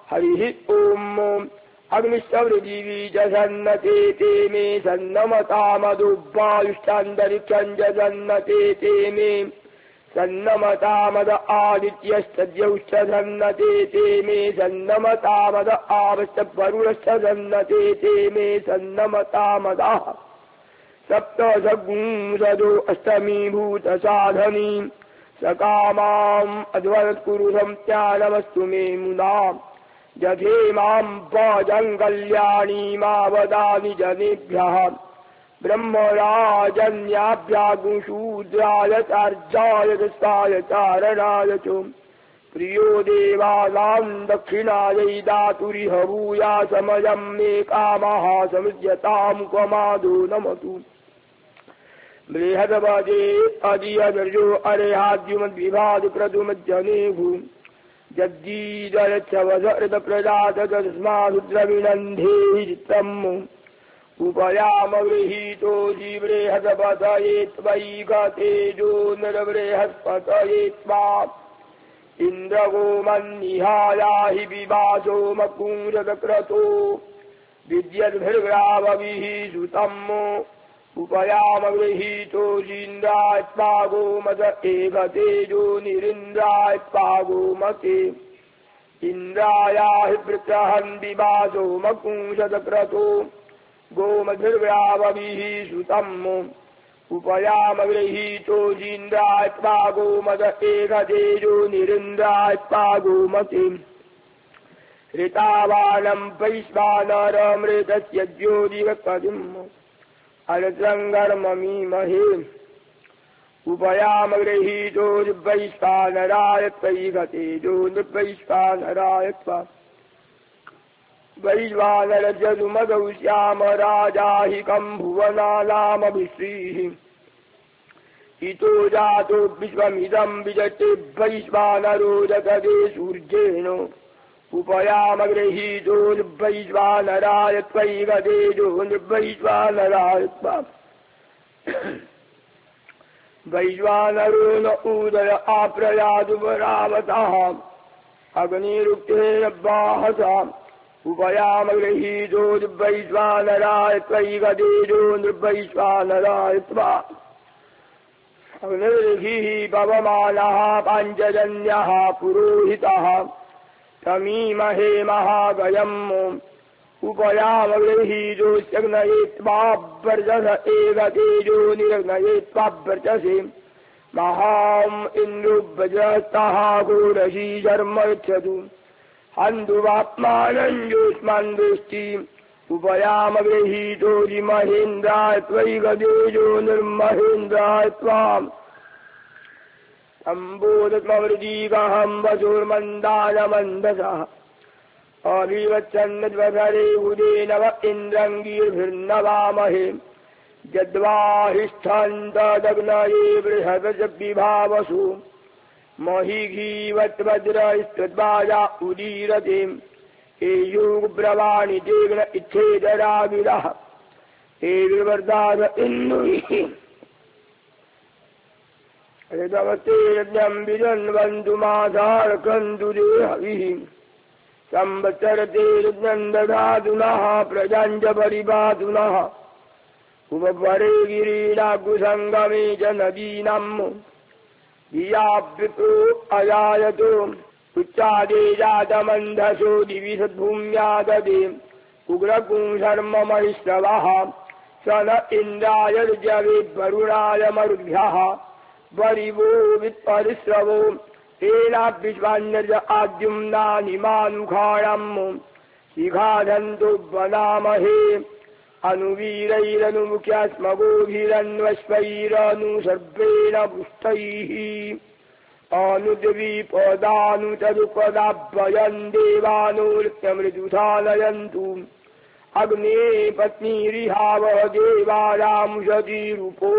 हरिः ॐ अग्निश्चवृजीवी च सन्नते ते मे सन्नमतामदुर्वायुश्चान्तरिक्षं च सन्नते ते मे सन्नमतामद आदित्यश्च सन्नते ते मे सन्नमतामद आवश्च वरुणश्च सन्नते ते मे सन्नमतामदः सप्त सगुंसदो अष्टमीभूत साधनी सकामाम् अध्वरत्कुरु संत्यानमस्तु मे मुदा जधे माम् भजङ्कल्याणी मावदानि जनेभ्यः ब्रह्मराजन्याभ्यागुशूद्राय चार्जाय दस्ताय चारणाय च प्रियो देवानाम् दक्षिणायै दातुरिह भूयासमयम् मे कामः समृज्यताम् क्वमादो नमतु बृहद्वजे अदियदर्जो अरेहाद्युमद्विभादिक्रतुमज्जनेभू जज्जीदरच्छवसृतप्रजातस्माद्रविणन्धे चित्तम् उपयामगृहीतो जीवृहद्पतये त्वयि गतेजो नरबृहस्पतये त्वा इन्द्रगोमन्निहायाहि विवासो मकुंसक्रतो विद्यद्भिर्ग्रावभिः सुतम् उपयामगृहीतो जीन्द्राय त्वा गोमत एकतेजो निरिन्द्राय त्वा गोमते इन्द्रायाहि वृत्रहन् विवासो मकुंसक्रतो गोमधिर्ग्रावभिः सुतम् उपयामगृहीतो जीन्द्राय त्वा गोमत एकतेजो निरिन्द्राय त्वा गोमते ऋतावानम् वैश्वानरमृतस्य ज्योतिवत्पतिम् अनसङ्गर्ममीमहे उपयामगृहीतो वैश्वानराय त्वयि गतेजो निर्वैश्वानराय त्वा वैश्वानरजसुमदौ श्याम राजाहिकम् भुवनानामभिश्रीः इतो जातो विश्वमिदम् विजते वैश्वानरो जगदे सूर्येण उपयामगृहीतो निर्वैश्वानराय त्वयि गतेजो निर्वैश्वानराय त्वा वैश्वानरो न उदय आप्रयातु परावतः अग्निरुक्तेन वाहसा उपयामगृहीतो निर्वैश्वानराय त्वयि गतेजो निर्वैश्वानराय त्वा अग्निर्भिः पवमानः पाञ्चजन्यः पुरोहितः तमीमहे महागयम् उपयामगृहीतो शग्नये त्वा वर्चस एकतेजो निरग्नये त्वा वर्चसे महाम् इन्द्रो वज्रस्तः घोरसी शर्म यच्छतु हन्तुवाप्मानम् योष्मान् दृष्टि उपयामगृहीतो महेन्द्राय त्वयि गतेजो निर्महेन्द्राय त्वाम् सम्बोधत्मवृजीकहम् वसुर्मन्दानमन्दसः अभिवच्छन्नद्वसरे उदेनव इन्द्रम् गीर्भिर्नवामहे यद्वाहिष्ठन्तदग्नये बृहदज विभावसु महिघीवद्वज्रस्तद्वाजा उदीरते एयुग्ब्रवाणि तेग्न इच्छेदरागिरः एविवर्दाद इन्दुः ऋतवते यज्ञम् विजन्वन्तु मासार्कन्तु देहभिः संवत्सरते यज्ञम् दधातु नः प्रजाञ्च परिपातु उपवरे गिरीणाकुसङ्गमे च नदीनाम् धियाभ्युतो अजायतो उच्चादे जातमन्धसो दिवि सद्भूम्याददे उग्रपुंशर्म महिष्टवः स न इन्द्राय ऋजवे वरुणाय मरुद्भ्यः वरिवो वित्परिश्रवो तेनाभिश्वान्यज आद्युम्नानि मानुखाणम् शिखाधन्तु वनामहे अनुवीरैरनुमुख्या स्मगोभिरन्वश्वैरनुसर्वेण पुष्टैः अनुद्वीपदानुतदुपदाभ्ययम् देवानोर्त्यमृदुधालयन्तु अग्ने पत्नीरिहावः देवानामुषतीरूपो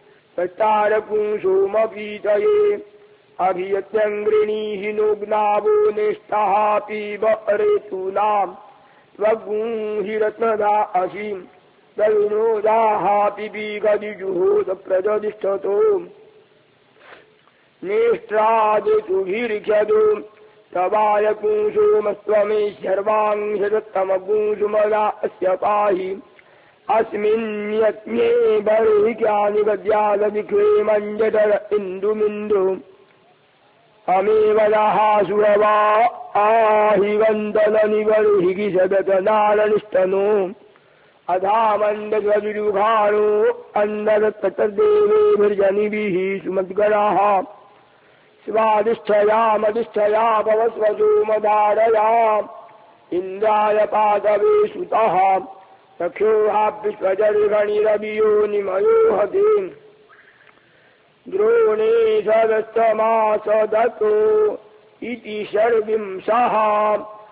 तच्चारपुंसोमपीतये अभियत्यङ्गृणीः नोग्नावो निष्ठः पीब रेतूनाम् त्वगुंहिरत्नदा असीम् तरुणोदाः पिबीगदिजुहोत प्रजतिष्ठतो नेष्ट्रादितुभिर्घ्यदो तवाय पुंसोमस्त्वमे सर्वांशतमपुंसुमदा अस्य पाहि अस्मिन्यज्ञे बर्हिक्यानि गद्यादधिक्वे मञ्जटर इन्दुमिन्दु अमेवदाः सुरवा आहिवन्दननि बर्हिकि सदतनारनिष्टनो अधामन्दगजुरुघाणो अन्नरत्तदेवेभिर्जनिभिः सुमद्गराः स्वादिष्ठयामधिष्ठया भवस्वसोमधारया इन्द्राय पादवे सुतः चक्षुराभ्युष्वजर्गणिरवियो निमयो हते द्रोणे सदस्तमासदतो इति षड्विंशः।